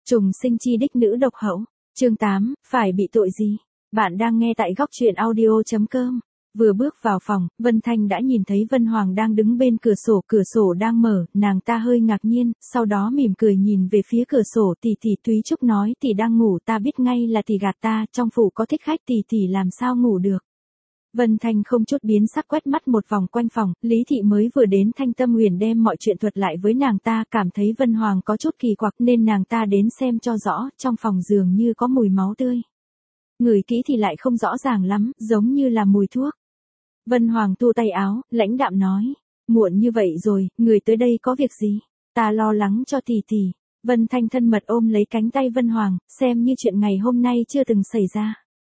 Trùng sinh chi đích nữ độc hậu. Chương 8, phải bị tội gì? Bạn đang nghe tại góc truyện audio.com. Vừa bước vào phòng, Vân Thanh đã nhìn thấy Vân Hoàng đang đứng bên cửa sổ đang mở, nàng ta hơi ngạc nhiên, sau đó mỉm cười nhìn về phía cửa sổ. Tỷ Thúy Trúc nói tỷ đang ngủ, ta biết ngay là tỷ gạt ta, trong phủ có thích khách tỷ làm sao ngủ được. Vân Thanh không chút biến sắc quét mắt một vòng quanh phòng, Lý Thị mới vừa đến, Thanh Tâm Huyền đem mọi chuyện thuật lại với nàng ta, cảm thấy Vân Hoàng có chút kỳ quặc nên nàng ta đến xem cho rõ, trong phòng dường như có mùi máu tươi. Ngửi kỹ thì lại không rõ ràng lắm, giống như là mùi thuốc. Vân Hoàng tu tay áo, lãnh đạm nói, muộn như vậy rồi, người tới đây có việc gì? Ta lo lắng cho tỷ. Vân Thanh thân mật ôm lấy cánh tay Vân Hoàng, xem như chuyện ngày hôm nay chưa từng xảy ra.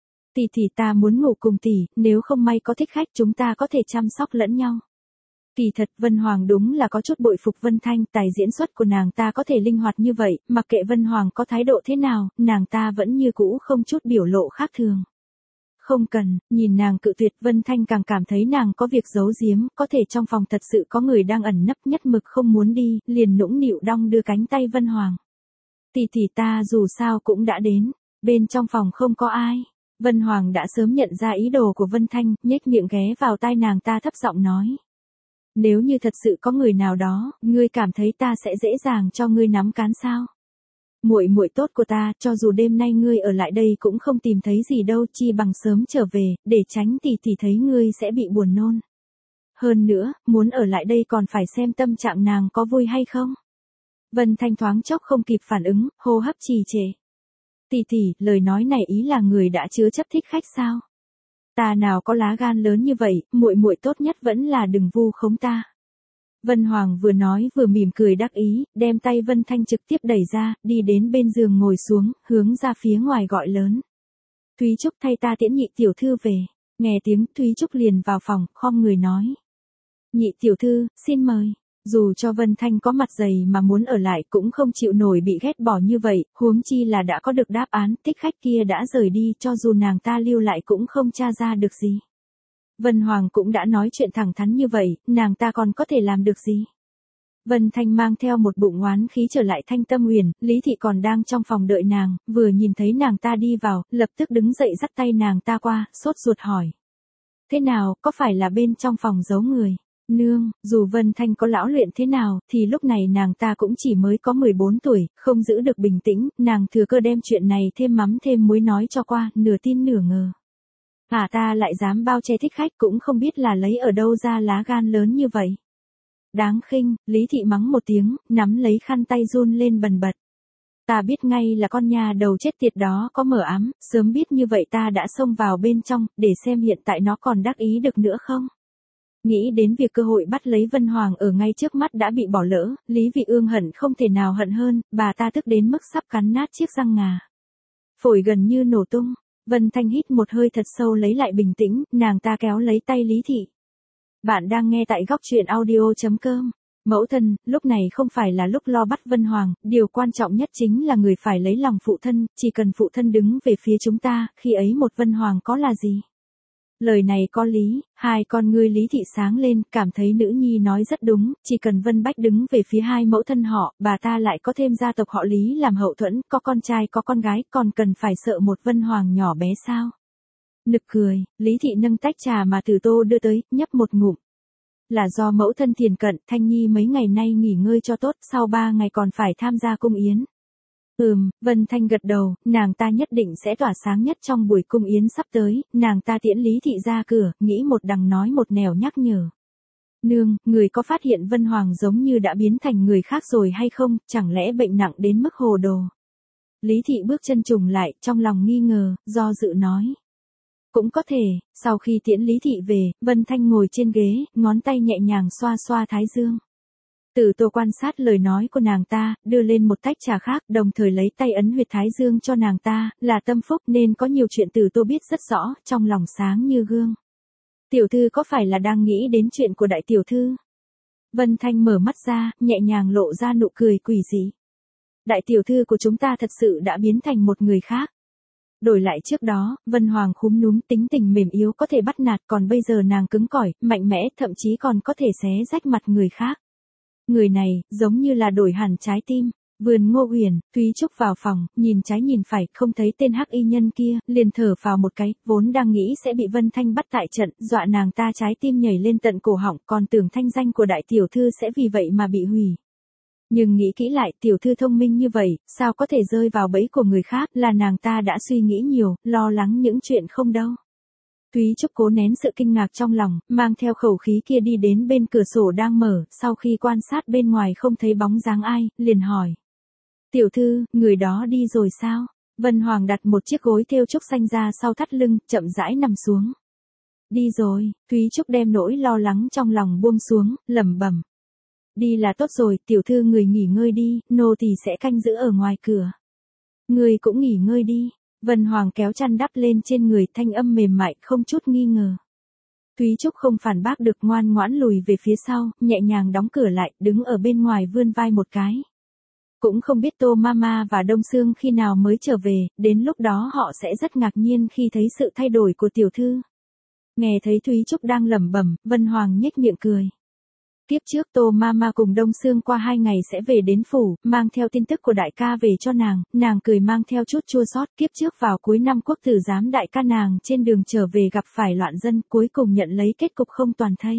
Tỷ ta muốn ngủ cùng tỷ, nếu không may có thích khách chúng ta có thể chăm sóc lẫn nhau. Kỳ thật Vân Hoàng đúng là có chút bội phục Vân Thanh, tài diễn xuất của nàng ta có thể linh hoạt như vậy, mặc kệ Vân Hoàng có thái độ thế nào, nàng ta vẫn như cũ không chút biểu lộ khác thường. Không cần, nhìn nàng cự tuyệt Vân Thanh càng cảm thấy nàng có việc giấu giếm, có thể trong phòng thật sự có người đang ẩn nấp nhất mực không muốn đi, liền nũng nịu đong đưa cánh tay Vân Hoàng. Tỷ ta dù sao cũng đã đến, bên trong phòng không có ai. Vân Hoàng đã sớm nhận ra ý đồ của Vân Thanh, nhếch miệng ghé vào tai nàng ta thấp giọng nói. Nếu như thật sự có người nào đó, ngươi cảm thấy ta sẽ dễ dàng cho ngươi nắm cán sao? Muội tốt của ta, cho dù đêm nay ngươi ở lại đây cũng không tìm thấy gì đâu, chi bằng sớm trở về, để tránh tỷ thấy ngươi sẽ bị buồn nôn. Hơn nữa, muốn ở lại đây còn phải xem tâm trạng nàng có vui hay không. Vân Thanh thoáng chốc không kịp phản ứng, hô hấp trì trệ. Tỷ, lời nói này ý là người đã chứa chấp thích khách sao? Ta nào có lá gan lớn như vậy, muội tốt nhất vẫn là đừng vu khống ta. Vân Hoàng vừa nói vừa mỉm cười đắc ý, đem tay Vân Thanh trực tiếp đẩy ra, đi đến bên giường ngồi xuống, hướng ra phía ngoài gọi lớn. Thúy Trúc thay ta tiễn nhị tiểu thư về. Nghe tiếng Thúy Trúc liền vào phòng, khom người nói. Nhị tiểu thư, xin mời. Dù cho Vân Thanh có mặt dày mà muốn ở lại cũng không chịu nổi bị ghét bỏ như vậy, huống chi là đã có được đáp án, thích khách kia đã rời đi, cho dù nàng ta lưu lại cũng không tra ra được gì. Vân Hoàng cũng đã nói chuyện thẳng thắn như vậy, nàng ta còn có thể làm được gì? Vân Thanh mang theo một bụng oán khí trở lại Thanh Tâm Huyền, Lý Thị còn đang trong phòng đợi nàng, vừa nhìn thấy nàng ta đi vào, lập tức đứng dậy dắt tay nàng ta qua, sốt ruột hỏi. Thế nào, có phải là bên trong phòng giấu người? Nương, dù Vân Thanh có lão luyện thế nào, thì lúc này nàng ta cũng chỉ mới có 14 tuổi, không giữ được bình tĩnh, nàng thừa cơ đem chuyện này thêm mắm thêm muối nói cho qua, nửa tin nửa ngờ. Ta lại dám bao che thích khách cũng không biết là lấy ở đâu ra lá gan lớn như vậy. Đáng khinh, Lý Thị mắng một tiếng, nắm lấy khăn tay run lên bần bật. Ta biết ngay là con nhà đầu chết tiệt đó có mở ám, sớm biết như vậy ta đã xông vào bên trong, để xem hiện tại nó còn đắc ý được nữa không. Nghĩ đến việc cơ hội bắt lấy Vân Hoàng ở ngay trước mắt đã bị bỏ lỡ, Lý Vị Ương hận không thể nào hận hơn, bà ta tức đến mức sắp cắn nát chiếc răng ngà. Phổi gần như nổ tung, Vân Thanh hít một hơi thật sâu lấy lại bình tĩnh, nàng ta kéo lấy tay Lý Thị. Bạn đang nghe tại góc truyện audio.com. Mẫu thân, lúc này không phải là lúc lo bắt Vân Hoàng, điều quan trọng nhất chính là người phải lấy lòng phụ thân, chỉ cần phụ thân đứng về phía chúng ta, khi ấy một Vân Hoàng có là gì? Lời này có lý, hai con ngươi Lý Thị sáng lên, cảm thấy nữ nhi nói rất đúng, chỉ cần Vân Bách đứng về phía hai mẫu thân họ, bà ta lại có thêm gia tộc họ Lý làm hậu thuẫn, có con trai có con gái, còn cần phải sợ một Vân Hoàng nhỏ bé sao? Nực cười, Lý Thị nâng tách trà mà Từ Tô đưa tới, nhấp một ngụm. Là do mẫu thân tiền cận, Thanh Nhi mấy ngày nay nghỉ ngơi cho tốt, sau 3 ngày còn phải tham gia cung yến. Vân Thanh gật đầu, nàng ta nhất định sẽ tỏa sáng nhất trong buổi cung yến sắp tới, nàng ta tiễn Lý Thị ra cửa, nghĩ một đằng nói một nẻo nhắc nhở. Nương, người có phát hiện Vân Hoàng giống như đã biến thành người khác rồi hay không, chẳng lẽ bệnh nặng đến mức hồ đồ? Lý Thị bước chân trùng lại, trong lòng nghi ngờ, do dự nói. Cũng có thể, sau khi tiễn Lý Thị về, Vân Thanh ngồi trên ghế, ngón tay nhẹ nhàng xoa xoa thái dương. Từ Tô quan sát lời nói của nàng ta, đưa lên một tách trà khác, đồng thời lấy tay ấn huyệt thái dương cho nàng ta, là tâm phúc nên có nhiều chuyện Từ Tô biết rất rõ, trong lòng sáng như gương. Tiểu thư có phải là đang nghĩ đến chuyện của đại tiểu thư? Vân Thanh mở mắt ra, nhẹ nhàng lộ ra nụ cười quỷ dị. Đại tiểu thư của chúng ta thật sự đã biến thành một người khác. Đổi lại trước đó, Vân Hoàng khúm núm tính tình mềm yếu có thể bắt nạt, còn bây giờ nàng cứng cỏi, mạnh mẽ, thậm chí còn có thể xé rách mặt người khác. Người này, giống như là đổi hẳn trái tim. Vườn Ngô Uyển, Thúy Trúc vào phòng, nhìn trái nhìn phải, không thấy tên hắc y nhân kia, liền thở phào một cái, vốn đang nghĩ sẽ bị Vân Thanh bắt tại trận, dọa nàng ta trái tim nhảy lên tận cổ họng, còn tưởng thanh danh của đại tiểu thư sẽ vì vậy mà bị hủy. Nhưng nghĩ kỹ lại, tiểu thư thông minh như vậy, sao có thể rơi vào bẫy của người khác, là nàng ta đã suy nghĩ nhiều, lo lắng những chuyện không đâu. Thúy Trúc cố nén sự kinh ngạc trong lòng, mang theo khẩu khí kia đi đến bên cửa sổ đang mở, sau khi quan sát bên ngoài không thấy bóng dáng ai, liền hỏi. Tiểu thư, người đó đi rồi sao? Vân Hoàng đặt một chiếc gối thêu trúc xanh ra sau thắt lưng, chậm rãi nằm xuống. Đi rồi, Thúy Trúc đem nỗi lo lắng trong lòng buông xuống, lẩm bẩm. Đi là tốt rồi, tiểu thư người nghỉ ngơi đi, nô tỳ sẽ canh giữ ở ngoài cửa. Người cũng nghỉ ngơi đi. Vân Hoàng kéo chăn đắp lên trên người, thanh âm mềm mại, không chút nghi ngờ. Thúy Trúc không phản bác được, ngoan ngoãn lùi về phía sau, nhẹ nhàng đóng cửa lại, đứng ở bên ngoài vươn vai một cái. Cũng không biết Tô Mama và Đông Sương khi nào mới trở về, đến lúc đó họ sẽ rất ngạc nhiên khi thấy sự thay đổi của tiểu thư. Nghe thấy Thúy Trúc đang lẩm bẩm, Vân Hoàng nhếch miệng cười. Kiếp trước Tô Mama cùng Đông Sương qua 2 ngày sẽ về đến phủ, mang theo tin tức của đại ca về cho nàng cười mang theo chút chua xót. Kiếp trước vào cuối năm quốc tử giám đại ca nàng trên đường trở về gặp phải loạn dân, cuối cùng nhận lấy kết cục không toàn thây.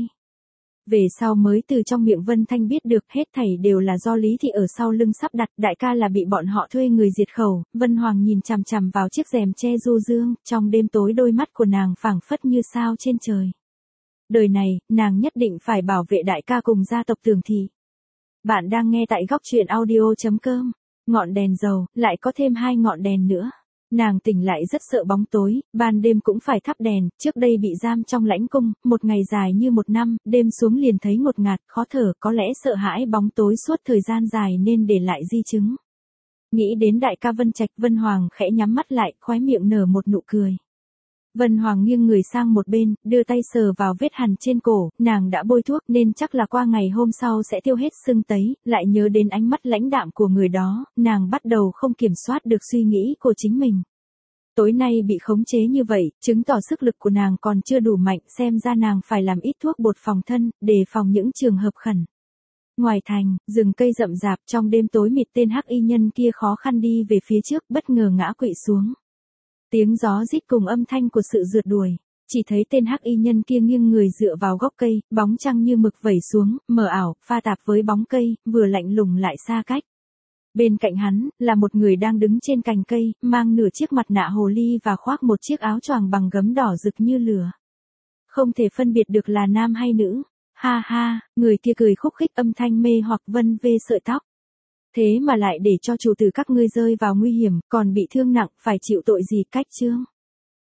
Về sau mới từ trong miệng Vân Thanh biết được hết thảy đều là do Lý Thị ở sau lưng sắp đặt, đại ca là bị bọn họ thuê người diệt khẩu. Vân Hoàng nhìn chằm chằm vào chiếc rèm che du dương, trong đêm tối đôi mắt của nàng phảng phất như sao trên trời. Đời này, nàng nhất định phải bảo vệ đại ca cùng gia tộc Tường Thị. Bạn đang nghe tại góc truyện audio.com. Ngọn đèn dầu, lại có thêm 2 ngọn đèn nữa. Nàng tỉnh lại rất sợ bóng tối, ban đêm cũng phải thắp đèn, trước đây bị giam trong lãnh cung, một ngày dài như một năm, đêm xuống liền thấy ngột ngạt, khó thở, có lẽ sợ hãi bóng tối suốt thời gian dài nên để lại di chứng. Nghĩ đến đại ca Vân Trạch, Vân Hoàng khẽ nhắm mắt lại, khóe miệng nở một nụ cười. Vân Hoàng nghiêng người sang một bên, đưa tay sờ vào vết hằn trên cổ, nàng đã bôi thuốc nên chắc là qua ngày hôm sau sẽ tiêu hết sưng tấy, lại nhớ đến ánh mắt lãnh đạm của người đó, nàng bắt đầu không kiểm soát được suy nghĩ của chính mình. Tối nay bị khống chế như vậy, chứng tỏ sức lực của nàng còn chưa đủ mạnh, xem ra nàng phải làm ít thuốc bột phòng thân, đề phòng những trường hợp khẩn. Ngoài thành, rừng cây rậm rạp, trong đêm tối mịt, tên hắc y nhân kia khó khăn đi về phía trước, bất ngờ ngã quỵ xuống. Tiếng gió rít cùng âm thanh của sự rượt đuổi, chỉ thấy tên hắc y nhân kia nghiêng người dựa vào gốc cây, bóng trăng như mực vẩy xuống, mờ ảo, pha tạp với bóng cây, vừa lạnh lùng lại xa cách. Bên cạnh hắn, là một người đang đứng trên cành cây, mang nửa chiếc mặt nạ hồ ly và khoác một chiếc áo choàng bằng gấm đỏ rực như lửa. Không thể phân biệt được là nam hay nữ. Ha ha, người kia cười khúc khích, âm thanh mê hoặc vân vê sợi tóc. Thế mà lại để cho chủ tử các ngươi rơi vào nguy hiểm, còn bị thương nặng, phải chịu tội gì? Cách chương.